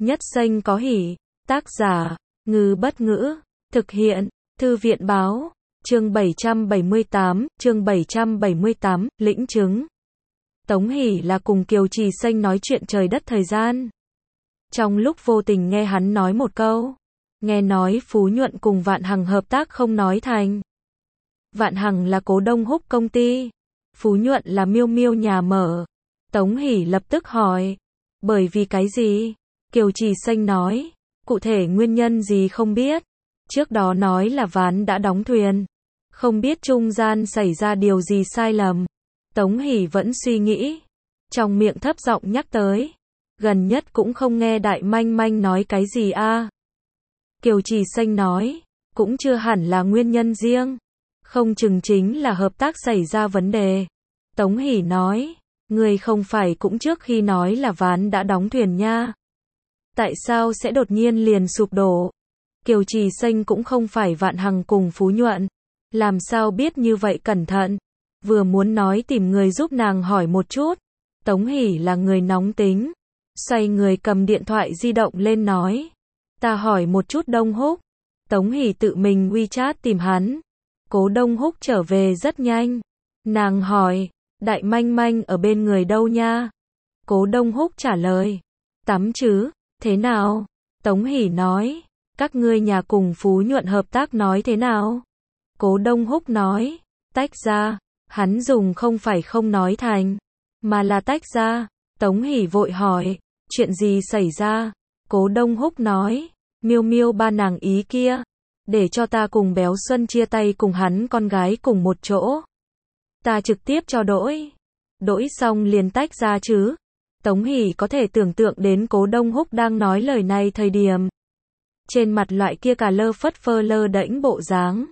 Nhất xanh có hỉ. Tác giả, Ngư Bất Ngữ. Thực hiện, Thư viện Báo. Chương 778, lĩnh chứng. Tống Hỷ là cùng Kiều Trì Xanh nói chuyện trời đất thời gian. Trong lúc vô tình nghe hắn nói một câu. Nghe nói Phú Nhuận cùng Vạn Hằng hợp tác không nói thành. Vạn Hằng là Cố Đông Húc công ty. Phú Nhuận là Miêu Miêu nhà mở. Tống Hỷ lập tức hỏi. Bởi vì cái gì? Kiều Trì Xanh nói. Cụ thể nguyên nhân gì không biết. Trước đó nói là ván đã đóng thuyền. Không biết trung gian xảy ra điều gì sai lầm. Tống Hỷ vẫn suy nghĩ. Trong miệng thấp giọng nhắc tới. Gần nhất cũng không nghe Đại Manh Manh nói cái gì a. Kiều Trì Xanh nói. Cũng chưa hẳn là nguyên nhân riêng. Không chừng chính là hợp tác xảy ra vấn đề. Tống Hỷ nói. Người không phải cũng trước khi nói là ván đã đóng thuyền nha. Tại sao sẽ đột nhiên liền sụp đổ? Kiều Trì Xanh cũng không phải Vạn Hằng cùng Phú Nhuận. Làm sao biết như vậy cẩn thận? Vừa muốn nói tìm người giúp nàng hỏi một chút. Tống Hỷ là người nóng tính. Xoay người cầm điện thoại di động lên nói. Ta hỏi một chút Đông Húc. Tống Hỷ tự mình WeChat tìm hắn. Cố Đông Húc trở về rất nhanh. Nàng hỏi. Đại Manh Manh ở bên người đâu nha? Cố Đông Húc trả lời. Tắm chứ, thế nào? Tống Hỷ nói. Các ngươi nhà cùng Phú Nhuận hợp tác nói thế nào? Cố Đông Húc nói. Tách ra. Hắn dùng không phải không nói thành. Mà là tách ra. Tống Hỷ vội hỏi. Chuyện gì xảy ra? Cố Đông Húc nói. Miêu Miêu ba nàng ý kia. Để cho ta cùng Béo Xuân chia tay cùng hắn con gái cùng một chỗ. Ta trực tiếp cho đổi. Đổi xong liền tách ra chứ. Tống Hỷ có thể tưởng tượng đến Cố Đông Húc đang nói lời này thời điểm. Trên mặt loại kia cả lơ phất phơ lơ đễnh bộ dáng.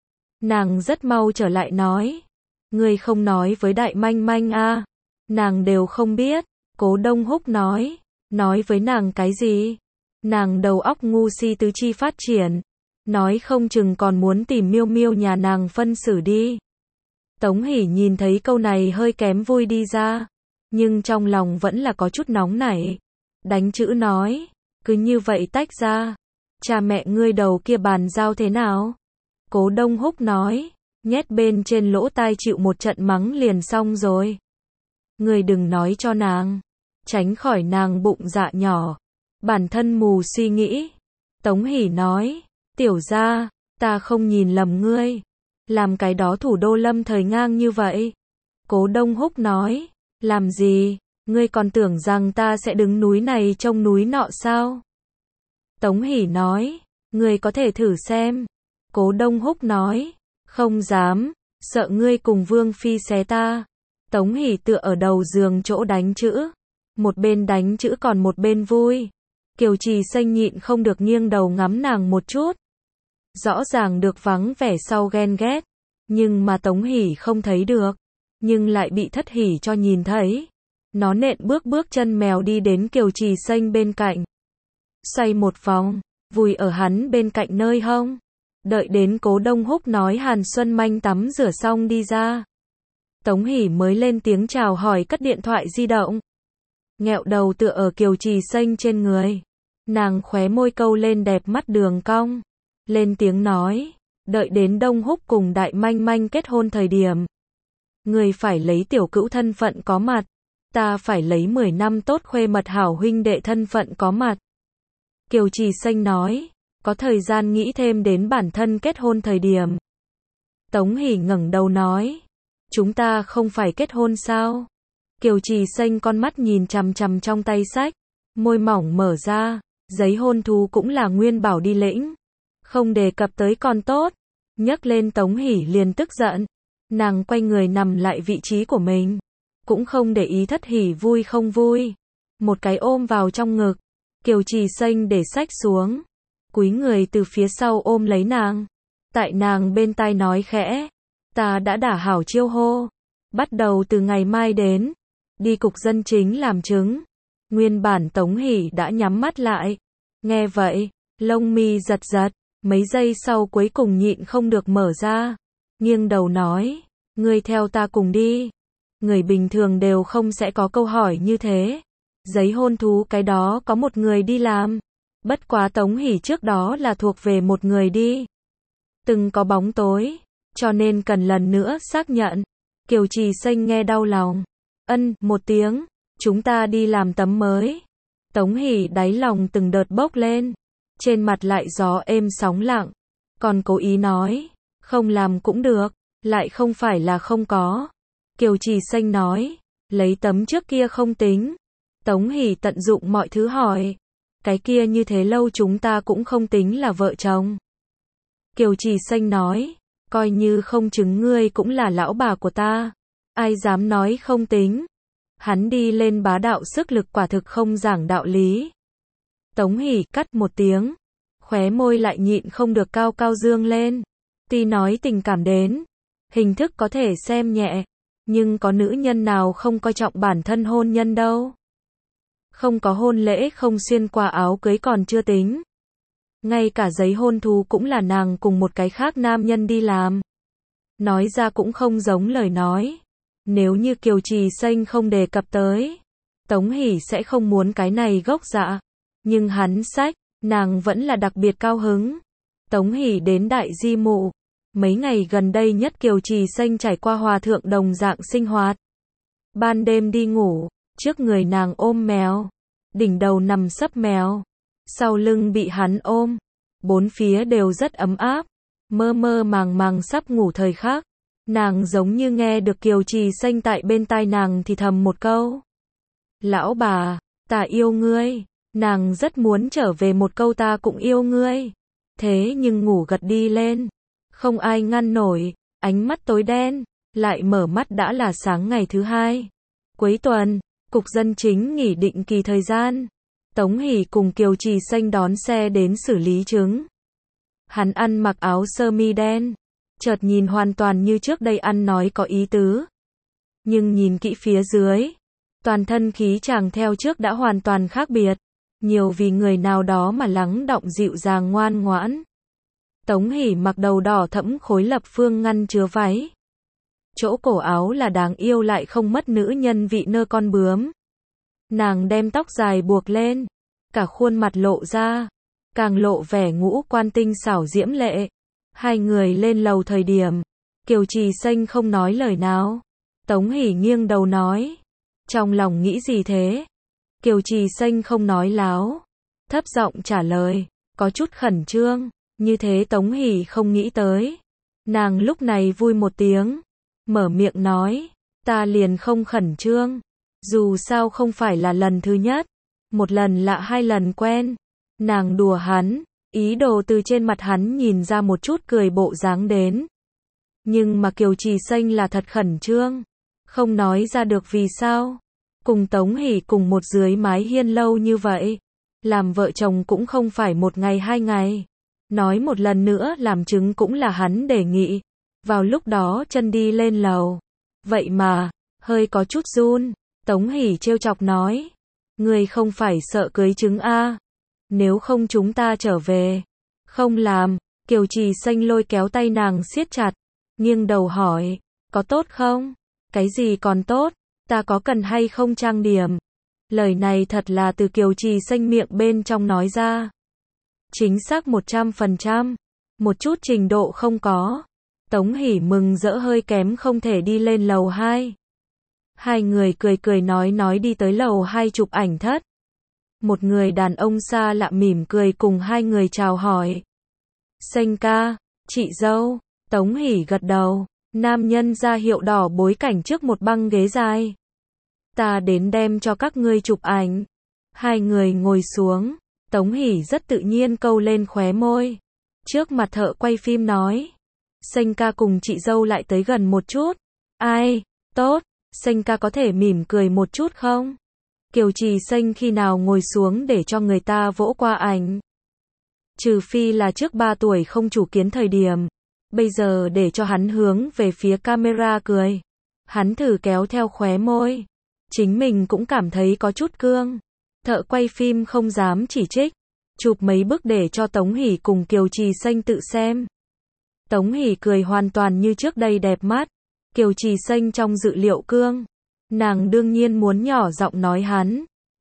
Nàng rất mau trở lại nói. Ngươi không nói với Đại Manh Manh a? Nàng đều không biết. Cố Đông Húc nói. Nói với nàng cái gì? Nàng đầu óc ngu si tứ chi phát triển. Nói không chừng còn muốn tìm Miêu Miêu nhà nàng phân xử đi. Tống Hỷ nhìn thấy câu này hơi kém vui đi ra. Nhưng trong lòng vẫn là có chút nóng nảy. Đánh chữ nói. Cứ như vậy tách ra. Cha mẹ ngươi đầu kia bàn giao thế nào? Cố Đông Húc nói. Nhét bên trên lỗ tai chịu một trận mắng liền xong rồi. Ngươi đừng nói cho nàng. Tránh khỏi nàng bụng dạ nhỏ. Bản thân mù suy nghĩ. Tống Hỷ nói. Tiểu gia, ta không nhìn lầm ngươi. Làm cái đó thủ đô lâm thời ngang như vậy. Cố Đông Húc nói. Làm gì? Ngươi còn tưởng rằng ta sẽ đứng núi này trông núi nọ sao? Tống Hỷ nói. Ngươi có thể thử xem. Cố Đông Húc nói. Không dám. Sợ ngươi cùng Vương Phi xé ta. Tống Hỷ tựa ở đầu giường chỗ đánh chữ. Một bên đánh chữ còn một bên vui. Kiều Trì Xanh nhịn không được nghiêng đầu ngắm nàng một chút. Rõ ràng được vắng vẻ sau ghen ghét. Nhưng mà Tống Hỷ không thấy được. Nhưng lại bị Thất Hỷ cho nhìn thấy. Nó nện bước chân mèo đi đến Kiều Trì Xanh bên cạnh. Xoay một vòng. Vùi ở hắn bên cạnh nơi hông. Đợi đến Cố Đông Húc nói Hàn Xuân Manh tắm rửa xong đi ra. Tống Hỷ mới lên tiếng chào hỏi cất điện thoại di động. Nghẹo đầu tựa ở Kiều Trì Xanh trên người. Nàng khóe môi câu lên đẹp mắt đường cong. Lên tiếng nói. Đợi đến Đông Húc cùng Đại Manh Manh kết hôn thời điểm. Người phải lấy tiểu cữu thân phận có mặt. Ta phải lấy 10 năm tốt khuê mật hảo huynh đệ thân phận có mặt. Kiều Trì Xanh nói. Có thời gian nghĩ thêm đến bản thân kết hôn thời điểm. Tống Hỷ ngẩng đầu nói. Chúng ta không phải kết hôn sao? Kiều Trì Xanh con mắt nhìn chằm chằm trong tay sách. Môi mỏng mở ra. Giấy hôn thú cũng là Nguyên bảo đi lĩnh. Không đề cập tới còn tốt. Nhắc lên Tống Hỷ liền tức giận. Nàng quay người nằm lại vị trí của mình. Cũng không để ý Thất Hỷ vui không vui. Một cái ôm vào trong ngực. Kiều Trì Xanh để sách xuống. Cúi người từ phía sau ôm lấy nàng. Tại nàng bên tai nói khẽ. Ta đã đả hảo chiêu hô. Bắt đầu từ ngày mai đến. Đi cục dân chính làm chứng. Nguyên bản Tống Hỷ đã nhắm mắt lại. Nghe vậy. Lông mi giật giật. Mấy giây sau cuối cùng nhịn không được mở ra. Nghiêng đầu nói. Ngươi theo ta cùng đi. Người bình thường đều không sẽ có câu hỏi như thế. Giấy hôn thú cái đó có một người đi làm. Bất quá Tống Hỷ trước đó là thuộc về một người đi. Từng có bóng tối, cho nên cần lần nữa xác nhận. Kiều Trì Xanh nghe đau lòng. Một tiếng, chúng ta đi làm tấm mới. Tống Hỷ đáy lòng từng đợt bốc lên. Trên mặt lại gió êm sóng lặng. Còn cố ý nói, không làm cũng được, lại không phải là không có. Kiều Trì Xanh nói, lấy tấm trước kia không tính. Tống Hỷ tận dụng mọi thứ hỏi, cái kia như thế lâu chúng ta cũng không tính là vợ chồng. Kiều Trì Xanh nói, coi như không chứng ngươi cũng là lão bà của ta. Ai dám nói không tính. Hắn đi lên bá đạo sức lực quả thực không giảng đạo lý. Tống Hỷ cắt một tiếng, khóe môi lại nhịn không được cao cao dương lên. Tuy nói tình cảm đến, hình thức có thể xem nhẹ, nhưng có nữ nhân nào không coi trọng bản thân hôn nhân đâu. Không có hôn lễ không xuyên qua áo cưới còn chưa tính. Ngay cả giấy hôn thú cũng là nàng cùng một cái khác nam nhân đi làm. Nói ra cũng không giống lời nói. Nếu như Kiều Trì Xanh không đề cập tới, Tống Hỷ sẽ không muốn cái này gốc dạ. Nhưng hắn sách, nàng vẫn là đặc biệt cao hứng. Tống Hỷ đến Đại Di Mụ. Mấy ngày gần đây nhất Kiều Trì Xanh trải qua hòa thượng đồng dạng sinh hoạt. Ban đêm đi ngủ, trước người nàng ôm mèo, đỉnh đầu nằm sấp mèo, sau lưng bị hắn ôm, bốn phía đều rất ấm áp, mơ mơ màng màng sắp ngủ thời khắc, nàng giống như nghe được Kiều Trì Xanh tại bên tai nàng thì thầm một câu. Lão bà, ta yêu ngươi, nàng rất muốn trở về một câu ta cũng yêu ngươi, thế nhưng ngủ gật đi lên, không ai ngăn nổi, ánh mắt tối đen, lại mở mắt đã là sáng ngày thứ hai. Cuối tuần, Cục Dân Chính nghỉ định kỳ thời gian. Tống Hỷ cùng Kiều Trì Xanh đón xe đến xử lý chứng. Hắn ăn mặc áo sơ mi đen, chợt nhìn hoàn toàn như trước đây ăn nói có ý tứ. Nhưng nhìn kỹ phía dưới, toàn thân khí chàng theo trước đã hoàn toàn khác biệt, nhiều vì người nào đó mà lắng đọng dịu dàng ngoan ngoãn. Tống Hỷ mặc đầu đỏ thẫm khối lập phương ngăn chứa váy. Chỗ cổ áo là đáng yêu lại không mất nữ nhân vị nơ con bướm. Nàng đem tóc dài buộc lên, cả khuôn mặt lộ ra, càng lộ vẻ ngũ quan tinh xảo diễm lệ. Hai người lên lầu thời điểm, Kiều Trì Xanh không nói lời nào. Tống Hỷ nghiêng đầu nói, trong lòng nghĩ gì thế? Kiều Trì Xanh không nói láo, thấp giọng trả lời, có chút khẩn trương, như thế Tống Hỷ không nghĩ tới. Nàng lúc này vui một tiếng, mở miệng nói, ta liền không khẩn trương, dù sao không phải là lần thứ nhất, một lần lạ hai lần quen. Nàng đùa hắn, ý đồ từ trên mặt hắn nhìn ra một chút cười bộ dáng đến. Nhưng mà Kiều Trì Xanh là thật khẩn trương, không nói ra được vì sao. Cùng Tống Hỷ cùng một dưới mái hiên lâu như vậy, làm vợ chồng cũng không phải một ngày hai ngày. Nói một lần nữa làm chứng cũng là hắn đề nghị. Vào lúc đó chân đi lên lầu, vậy mà, hơi có chút run. Tống Hỷ trêu chọc nói, ngươi không phải sợ cưới chứng a? Nếu không chúng ta trở về. Không làm. Kiều Trì Xanh lôi kéo tay nàng siết chặt, nghiêng đầu hỏi, có tốt không? Cái gì còn tốt, ta có cần hay không trang điểm? Lời này thật là từ Kiều Trì Xanh miệng bên trong nói ra. Chính xác 100%, một chút trình độ không có. Tống Hỷ mừng rỡ hơi kém không thể đi lên lầu 2. Hai người cười cười nói đi tới lầu 2 chụp ảnh thất. Một người đàn ông xa lạ mỉm cười cùng hai người chào hỏi. Xanh ca, chị dâu. Tống Hỷ gật đầu. Nam nhân ra hiệu đỏ bối cảnh trước một băng ghế dài. Ta đến đem cho các ngươi chụp ảnh. Hai người ngồi xuống. Tống Hỷ rất tự nhiên câu lên khóe môi. Trước mặt thợ quay phim nói. Xanh ca cùng chị dâu lại tới gần một chút. Ai, tốt, Xanh ca có thể mỉm cười một chút không? Kiều Trì Xanh khi nào ngồi xuống để cho người ta vỗ qua ảnh. Trừ phi là trước 3 tuổi không chủ kiến thời điểm. Bây giờ để cho hắn hướng về phía camera cười. Hắn thử kéo theo khóe môi. Chính mình cũng cảm thấy có chút cương. Thợ quay phim không dám chỉ trích. Chụp mấy bức để cho Tống Hỷ cùng Kiều Trì Xanh tự xem. Tống Hỷ cười hoàn toàn như trước đây đẹp mắt. Kiều Trì Xanh trong dự liệu cương. Nàng đương nhiên muốn nhỏ giọng nói hắn.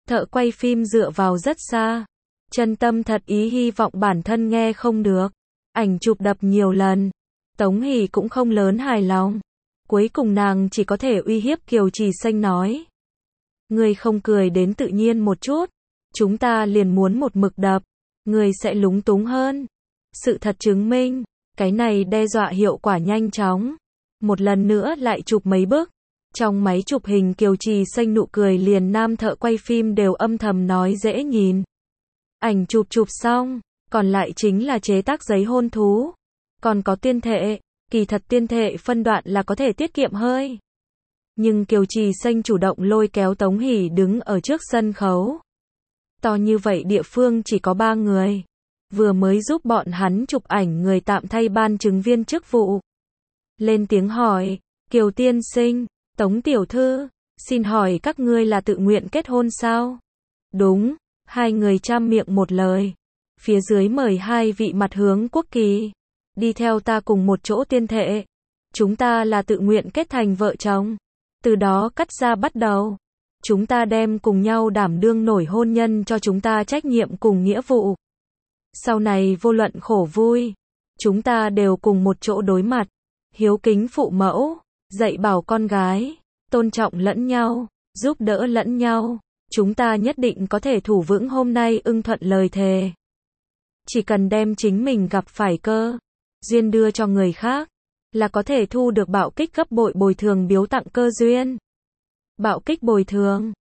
Thợ quay phim dựa vào rất xa. Chân tâm thật ý hy vọng bản thân nghe không được. Ảnh chụp đập nhiều lần. Tống Hỷ cũng không lớn hài lòng. Cuối cùng nàng chỉ có thể uy hiếp Kiều Trì Xanh nói. Người không cười đến tự nhiên một chút. Chúng ta liền muốn một mực đập. Người sẽ lúng túng hơn. Sự thật chứng minh. Cái này đe dọa hiệu quả nhanh chóng. Một lần nữa lại chụp mấy bức. Trong máy chụp hình Kiều Trì Xanh nụ cười liền nam thợ quay phim đều âm thầm nói dễ nhìn. Ảnh chụp xong, còn lại chính là chế tác giấy hôn thú. Còn có tuyên thệ, kỳ thật tuyên thệ phân đoạn là có thể tiết kiệm hơi. Nhưng Kiều Trì Xanh chủ động lôi kéo Tống Hỷ đứng ở trước sân khấu. To như vậy địa phương chỉ có 3 người. Vừa mới giúp bọn hắn chụp ảnh người tạm thay ban chứng viên chức vụ. Lên tiếng hỏi, Kiều tiên sinh, Tống tiểu thư, xin hỏi các ngươi là tự nguyện kết hôn sao? Đúng, hai người chăm miệng một lời. Phía dưới mời hai vị mặt hướng quốc kỳ. Đi theo ta cùng một chỗ tuyên thệ. Chúng ta là tự nguyện kết thành vợ chồng. Từ đó cắt ra bắt đầu. Chúng ta đem cùng nhau đảm đương nổi hôn nhân cho chúng ta trách nhiệm cùng nghĩa vụ. Sau này vô luận khổ vui, chúng ta đều cùng một chỗ đối mặt. Hiếu kính phụ mẫu, dạy bảo con gái, tôn trọng lẫn nhau, giúp đỡ lẫn nhau. Chúng ta nhất định có thể thủ vững hôm nay ưng thuận lời thề. Chỉ cần đem chính mình gặp phải cơ duyên đưa cho người khác, là có thể thu được bạo kích gấp bội bồi thường biếu tặng cơ duyên. Bạo kích bồi thường